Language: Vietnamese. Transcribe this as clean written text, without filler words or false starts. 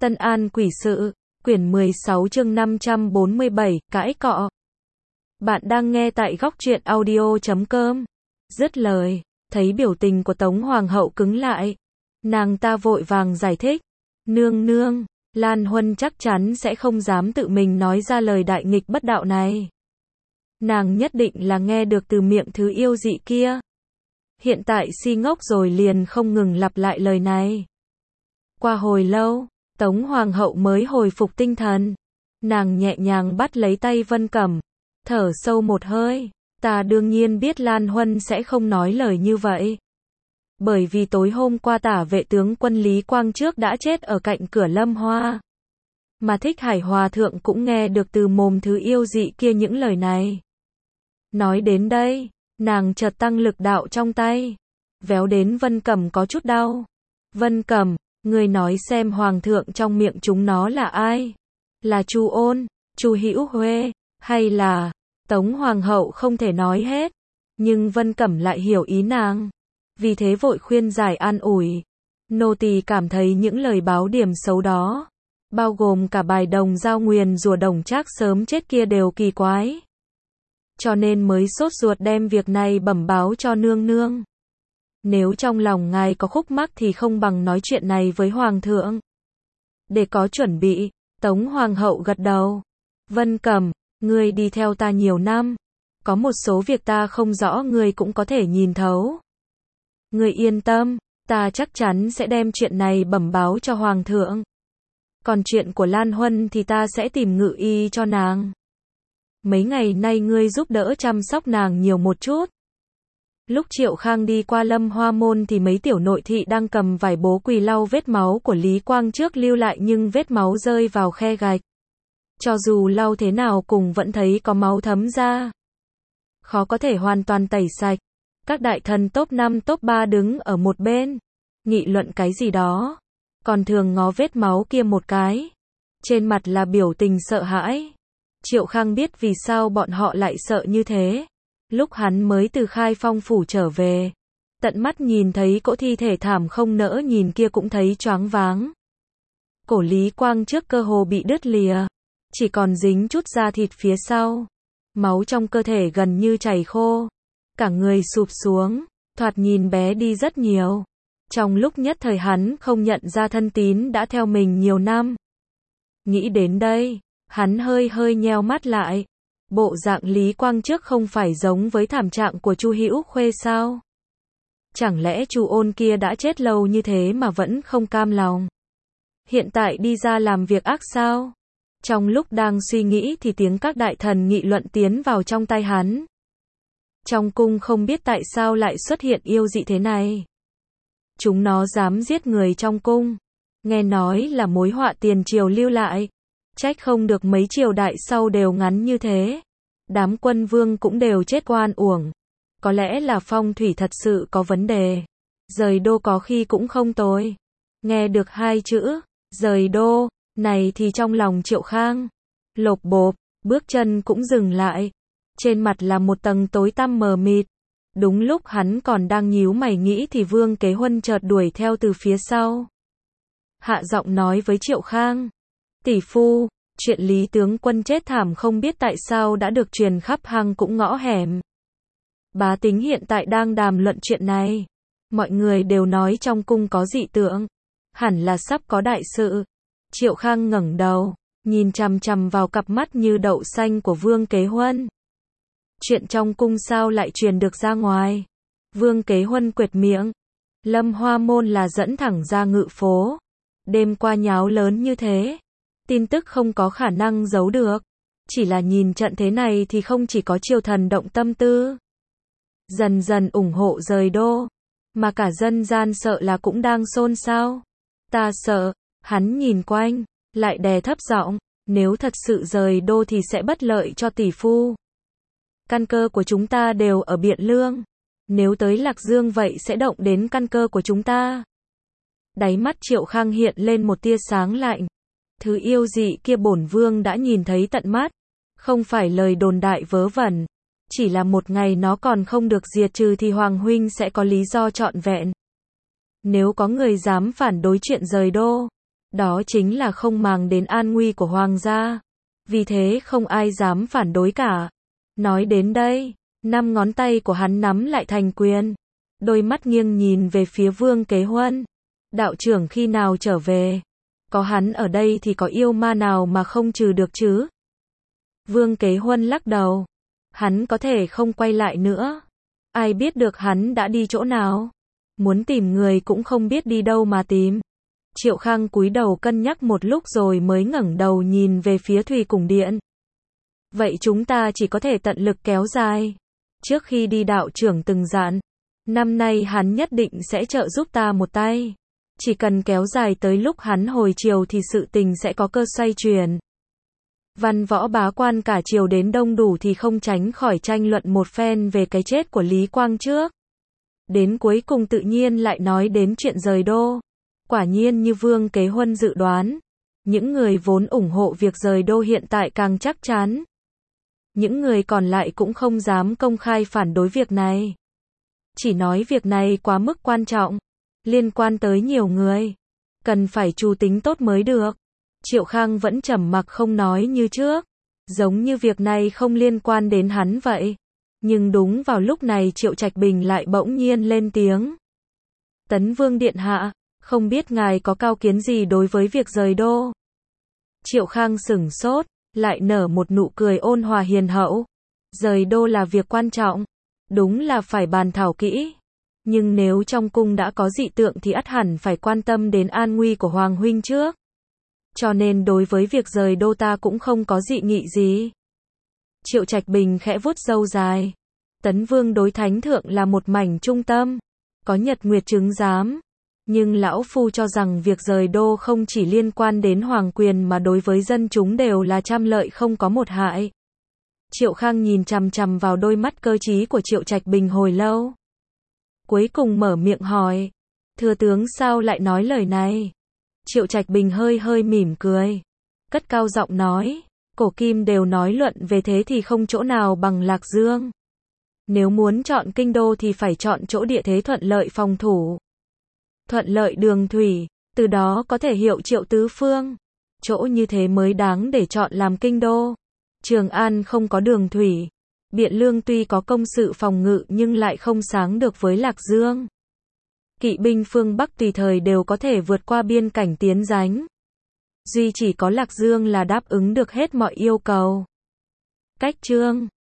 Tân An Quỷ Sự, quyển 16 chương 547, cãi cọ. Bạn đang nghe tại góc truyện audio.com. Dứt lời, thấy biểu tình của Tống Hoàng hậu cứng lại. Nàng ta vội vàng giải thích. Nương nương, Lan Huân chắc chắn sẽ không dám tự mình nói ra lời đại nghịch bất đạo này. Nàng nhất định là nghe được từ miệng thứ yêu dị kia. Hiện tại si ngốc rồi liền không ngừng lặp lại lời này. Qua hồi lâu, Tống Hoàng hậu mới hồi phục tinh thần. Nàng nhẹ nhàng bắt lấy tay Vân Cẩm, thở sâu một hơi. Ta đương nhiên biết Lan Huân sẽ không nói lời như vậy. Bởi vì tối hôm qua tả vệ tướng quân Lý Quang Trước đã chết ở cạnh cửa Lâm Hoa. Mà Thích Hải Hòa thượng cũng nghe được từ mồm thứ yêu dị kia những lời này. Nói đến đây, nàng chợt tăng lực đạo trong tay, véo đến Vân Cẩm có chút đau. Vân Cẩm, ngươi nói xem hoàng thượng trong miệng chúng nó là ai? Là Chu Ôn, Chu Hữu Huê, hay là... Tống Hoàng hậu không thể nói hết, nhưng Vân Cẩm lại hiểu ý nàng. Vì thế vội khuyên giải an ủi. Nô tỳ cảm thấy những lời báo điểm xấu đó, bao gồm cả bài đồng giao nguyền rủa Đồng Trác sớm chết kia đều kỳ quái. Cho nên mới sốt ruột đem việc này bẩm báo cho nương nương. Nếu trong lòng ngài có khúc mắc thì không bằng nói chuyện này với hoàng thượng. Để có chuẩn bị, Tống Hoàng hậu gật đầu. Vân Cẩm, ngươi đi theo ta nhiều năm, có một số việc ta không rõ ngươi cũng có thể nhìn thấu. Ngươi yên tâm, ta chắc chắn sẽ đem chuyện này bẩm báo cho hoàng thượng. Còn chuyện của Lan Huân thì ta sẽ tìm ngự y cho nàng. Mấy ngày nay ngươi giúp đỡ chăm sóc nàng nhiều một chút. Lúc Triệu Khang đi qua Lâm Hoa môn thì mấy tiểu nội thị đang cầm vải bố quỳ lau vết máu của Lý Quang Trước lưu lại, nhưng vết máu rơi vào khe gạch. Cho dù lau thế nào cũng vẫn thấy có máu thấm ra. Khó có thể hoàn toàn tẩy sạch. Các đại thần top 5 top 3 đứng ở một bên, nghị luận cái gì đó. Còn thường ngó vết máu kia một cái. Trên mặt là biểu tình sợ hãi. Triệu Khang biết vì sao bọn họ lại sợ như thế. Lúc hắn mới từ Khai Phong phủ trở về, tận mắt nhìn thấy cỗ thi thể thảm không nỡ nhìn kia cũng thấy choáng váng. Cổ Lý Quang Trước cơ hồ bị đứt lìa, chỉ còn dính chút da thịt phía sau. Máu trong cơ thể gần như chảy khô, cả người sụp xuống, thoạt nhìn bé đi rất nhiều. Trong lúc nhất thời hắn không nhận ra thân tín đã theo mình nhiều năm. Nghĩ đến đây, hắn hơi nheo mắt lại. Bộ dạng Lý Quang Trước không phải giống với thảm trạng của Chu Hữu Khuê sao? Chẳng lẽ Chu Ôn kia đã chết lâu như thế mà vẫn không cam lòng? Hiện tại đi ra làm việc ác sao? Trong lúc đang suy nghĩ thì tiếng các đại thần nghị luận tiến vào trong tai hắn. Trong cung không biết tại sao lại xuất hiện yêu dị thế này. Chúng nó dám giết người trong cung. Nghe nói là mối họa tiền triều lưu lại. Trách không được mấy triều đại sau đều ngắn như thế. Đám quân vương cũng đều chết oan uổng. Có lẽ là phong thủy thật sự có vấn đề. Rời đô có khi cũng không tồi. Nghe được hai chữ, rời đô, này thì trong lòng Triệu Khang lộp bộp, bước chân cũng dừng lại. Trên mặt là một tầng tối tăm mờ mịt. Đúng lúc hắn còn đang nhíu mày nghĩ thì Vương Kế Huân chợt đuổi theo từ phía sau. Hạ giọng nói với Triệu Khang. Tỷ phu, chuyện Lý tướng quân chết thảm không biết tại sao đã được truyền khắp hang cũng ngõ hẻm. Bá tính hiện tại đang đàm luận chuyện này. Mọi người đều nói trong cung có dị tượng. Hẳn là sắp có đại sự. Triệu Khang ngẩng đầu, nhìn chằm chằm vào cặp mắt như đậu xanh của Vương Kế Huân. Chuyện trong cung sao lại truyền được ra ngoài? Vương Kế Huân quệt miệng. Lâm Hoa môn là dẫn thẳng ra ngự phố. Đêm qua nháo lớn như thế. Tin tức không có khả năng giấu được. Chỉ là nhìn trận thế này thì không chỉ có triều thần động tâm tư. Dần dần ủng hộ rời đô. Mà cả dân gian sợ là cũng đang xôn xao. Ta sợ. Hắn nhìn quanh, lại đè thấp giọng. Nếu thật sự rời đô thì sẽ bất lợi cho tỷ phu. Căn cơ của chúng ta đều ở Biện Lương. Nếu tới Lạc Dương vậy sẽ động đến căn cơ của chúng ta. Đáy mắt Triệu Khang hiện lên một tia sáng lạnh. Thứ yêu dị kia bổn vương đã nhìn thấy tận mắt. Không phải lời đồn đại vớ vẩn. Chỉ là một ngày nó còn không được diệt trừ thì Hoàng huynh sẽ có lý do trọn vẹn. Nếu có người dám phản đối chuyện rời đô, đó chính là không màng đến an nguy của hoàng gia. Vì thế không ai dám phản đối cả. Nói đến đây, 5 ngón tay của hắn nắm lại thành quyền. Đôi mắt nghiêng nhìn về phía Vương Kế Huân. Đạo trưởng khi nào trở về? Có hắn ở đây thì có yêu ma nào mà không trừ được chứ? Vương Kế Huân lắc đầu. Hắn có thể không quay lại nữa. Ai biết được hắn đã đi chỗ nào? Muốn tìm người cũng không biết đi đâu mà tìm. Triệu Khang cúi đầu cân nhắc một lúc rồi mới ngẩng đầu nhìn về phía Thủy Cung Điện. Vậy chúng ta chỉ có thể tận lực kéo dài. Trước khi đi đạo trưởng từng dặn, năm nay hắn nhất định sẽ trợ giúp ta một tay. Chỉ cần kéo dài tới lúc hắn hồi triều thì sự tình sẽ có cơ xoay chuyển. Văn võ bá quan cả triều đến đông đủ thì không tránh khỏi tranh luận một phen về cái chết của Lý Quang trước. Đến cuối cùng tự nhiên lại nói đến chuyện rời đô. Quả nhiên như Vương Kế Huân dự đoán, những người vốn ủng hộ việc rời đô hiện tại càng chắc chắn. Những người còn lại cũng không dám công khai phản đối việc này. Chỉ nói việc này quá mức quan trọng, liên quan tới nhiều người, cần phải chu tính tốt mới được. Triệu Khang vẫn trầm mặc không nói như trước, giống như việc này không liên quan đến hắn vậy. Nhưng đúng vào lúc này Triệu Trạch Bình lại bỗng nhiên lên tiếng. Tấn Vương điện hạ, không biết ngài có cao kiến gì đối với việc rời đô? Triệu Khang sửng sốt, lại nở một nụ cười ôn hòa hiền hậu. Rời đô là việc quan trọng, đúng là phải bàn thảo kỹ. Nhưng nếu trong cung đã có dị tượng thì ắt hẳn phải quan tâm đến an nguy của Hoàng huynh trước. Cho nên đối với việc rời đô ta cũng không có dị nghị gì. Triệu Trạch Bình khẽ vuốt râu dài. Tấn Vương đối Thánh Thượng là một mảnh trung tâm, có nhật nguyệt chứng giám. Nhưng lão phu cho rằng việc rời đô không chỉ liên quan đến hoàng quyền mà đối với dân chúng đều là trăm lợi không có một hại. Triệu Khang nhìn chằm chằm vào đôi mắt cơ trí của Triệu Trạch Bình hồi lâu. Cuối cùng mở miệng hỏi. Thừa tướng sao lại nói lời này? Triệu Trạch Bình hơi hơi mỉm cười. Cất cao giọng nói. Cổ kim đều nói luận về thế thì không chỗ nào bằng Lạc Dương. Nếu muốn chọn kinh đô thì phải chọn chỗ địa thế thuận lợi phòng thủ. Thuận lợi đường thủy, từ đó có thể hiệu triệu tứ phương. Chỗ như thế mới đáng để chọn làm kinh đô. Trường An không có đường thủy. Biện Lương tuy có công sự phòng ngự nhưng lại không sáng được với Lạc Dương. Kỵ binh phương Bắc tùy thời đều có thể vượt qua biên cảnh tiến dánh. Duy chỉ có Lạc Dương là đáp ứng được hết mọi yêu cầu. Cách chương